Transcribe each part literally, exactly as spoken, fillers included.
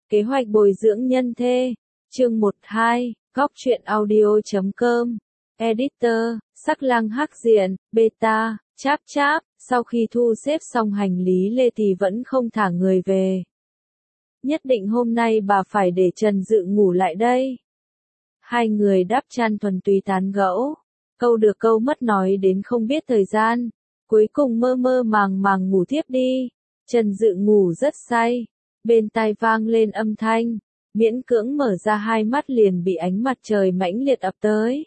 Kế hoạch bồi dưỡng nhân thê. Chương một hai, góc truyện audio chấm com. Editor, Sắc Lang Hắc Diện, Beta, cháp cháp. Sau khi thu xếp xong hành lý Lê thì vẫn không thả người về. Nhất định hôm nay bà phải để Trần Dự ngủ lại đây. Hai người đắp chăn thuần túy tán gẫu. Câu được câu mất nói đến không biết thời gian. Cuối cùng mơ mơ màng màng ngủ thiếp đi. Trần Dự ngủ rất say. Bên tai vang lên âm thanh. Miễn cưỡng mở ra hai mắt liền bị ánh mặt trời mãnh liệt ập tới.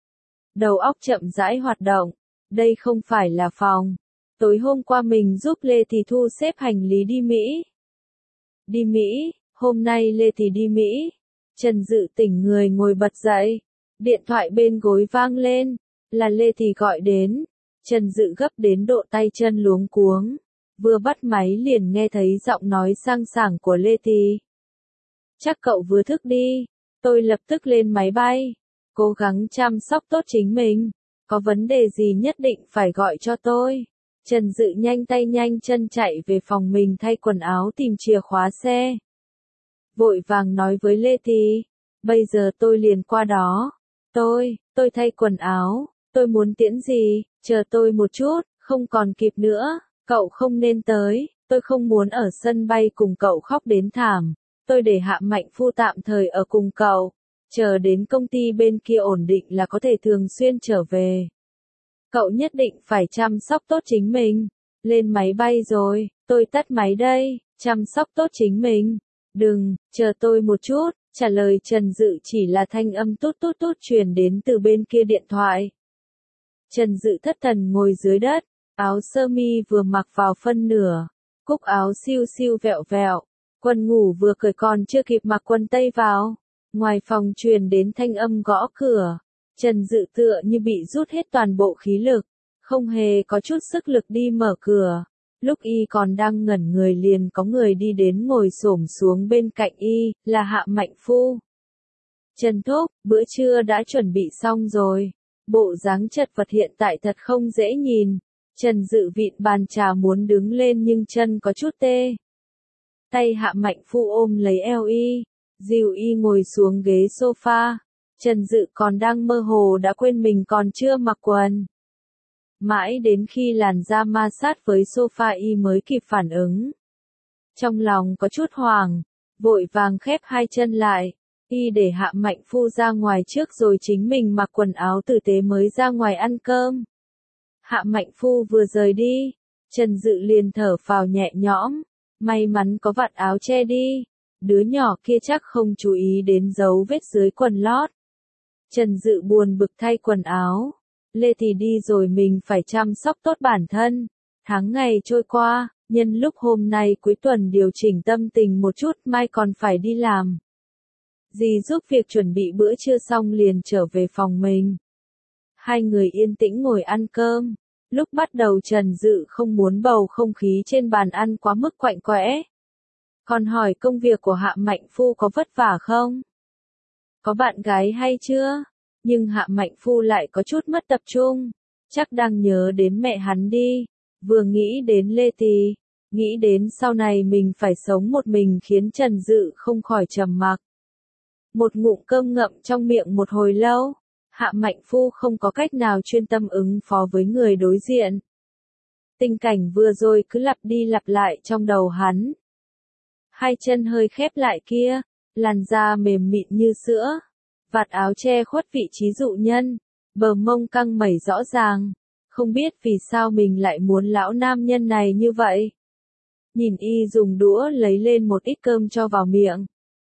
Đầu óc chậm rãi hoạt động. Đây không phải là phòng. Tối hôm qua mình giúp Lê Thì thu xếp hành lý đi Mỹ. Đi Mỹ, hôm nay Lê Thì đi Mỹ. Trần Dự tỉnh người ngồi bật dậy. Điện thoại bên gối vang lên. Là Lê Thì gọi đến. Trần Dự gấp đến độ tay chân luống cuống. Vừa bắt máy liền nghe thấy giọng nói sang sảng của Lê Thì. Chắc cậu vừa thức đi. Tôi lập tức lên máy bay. Cố gắng chăm sóc tốt chính mình. Có vấn đề gì nhất định phải gọi cho tôi. Trần Dự nhanh tay nhanh chân chạy về phòng mình thay quần áo tìm chìa khóa xe. Vội vàng nói với Lê Thì. Bây giờ tôi liền qua đó. Tôi, tôi thay quần áo. Tôi muốn tiễn gì, chờ tôi một chút, không còn kịp nữa. Cậu không nên tới. Tôi không muốn ở sân bay cùng cậu khóc đến thảm. Tôi để Hạ Mạnh Phu tạm thời ở cùng cậu. Chờ đến công ty bên kia ổn định là có thể thường xuyên trở về. Cậu nhất định phải chăm sóc tốt chính mình. Lên máy bay rồi, tôi tắt máy đây. Chăm sóc tốt chính mình. Đừng, chờ tôi một chút. Trả lời Trần Dự chỉ là thanh âm tút tút tút truyền đến từ bên kia điện thoại. Trần Dự thất thần ngồi dưới đất. Áo sơ mi vừa mặc vào phân nửa. Cúc áo siêu siêu vẹo vẹo. Quần ngủ vừa cởi còn chưa kịp mặc quần tây vào. Ngoài phòng truyền đến thanh âm gõ cửa. Trần Dự tựa như bị rút hết toàn bộ khí lực. Không hề có chút sức lực đi mở cửa. Lúc y còn đang ngẩn người liền có người đi đến ngồi xổm xuống bên cạnh y, là Hạ Mạnh Phu. Trần Thúc, bữa trưa đã chuẩn bị xong rồi. Bộ dáng chật vật hiện tại thật không dễ nhìn. Trần Dự vịn bàn trà muốn đứng lên nhưng chân có chút tê. Tay Hạ Mạnh Phu ôm lấy eo y, dìu y ngồi xuống ghế sofa. Trần Dự còn đang mơ hồ đã quên mình còn chưa mặc quần. Mãi đến khi làn da ma sát với sofa y mới kịp phản ứng. Trong lòng có chút hoảng, vội vàng khép hai chân lại. Y để Hạ Mạnh Phu ra ngoài trước rồi chính mình mặc quần áo tử tế mới ra ngoài ăn cơm. Hạ Mạnh Phu vừa rời đi, Trần Dự liền thở phào nhẹ nhõm. May mắn có vạt áo che đi. Đứa nhỏ kia chắc không chú ý đến dấu vết dưới quần lót. Trần Dự buồn bực thay quần áo. Lê Thì đi rồi mình phải chăm sóc tốt bản thân. Tháng ngày trôi qua, nhân lúc hôm nay cuối tuần điều chỉnh tâm tình một chút mai còn phải đi làm. Dì giúp việc chuẩn bị bữa trưa xong liền trở về phòng mình. Hai người yên tĩnh ngồi ăn cơm. Lúc bắt đầu Trần Dự không muốn bầu không khí trên bàn ăn quá mức quạnh quẽ. Còn hỏi công việc của Hạ Mạnh Phu có vất vả không? Có bạn gái hay chưa? Nhưng Hạ Mạnh Phu lại có chút mất tập trung. Chắc đang nhớ đến mẹ hắn đi. Vừa nghĩ đến Lê Thì, nghĩ đến sau này mình phải sống một mình khiến Trần Dự không khỏi trầm mặc. Một ngụm cơm ngậm trong miệng một hồi lâu. Hạ Mạnh Phu không có cách nào chuyên tâm ứng phó với người đối diện. Tình cảnh vừa rồi cứ lặp đi lặp lại trong đầu hắn. Hai chân hơi khép lại kia, làn da mềm mịn như sữa, vạt áo che khuất vị trí dụ nhân, bờ mông căng mẩy rõ ràng. Không biết vì sao mình lại muốn lão nam nhân này như vậy. Nhìn y dùng đũa lấy lên một ít cơm cho vào miệng.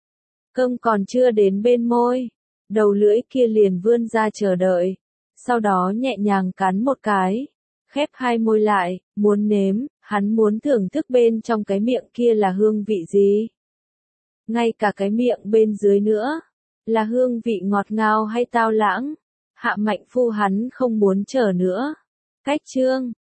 Cơm còn chưa đến bên môi. Đầu lưỡi kia liền vươn ra chờ đợi. Sau đó nhẹ nhàng cắn một cái. Khép hai môi lại, muốn nếm, hắn muốn thưởng thức bên trong cái miệng kia là hương vị gì. Ngay cả cái miệng bên dưới nữa. Là hương vị ngọt ngào hay tao lãng. Hạ Mạnh Phu hắn không muốn chờ nữa. Cách chương,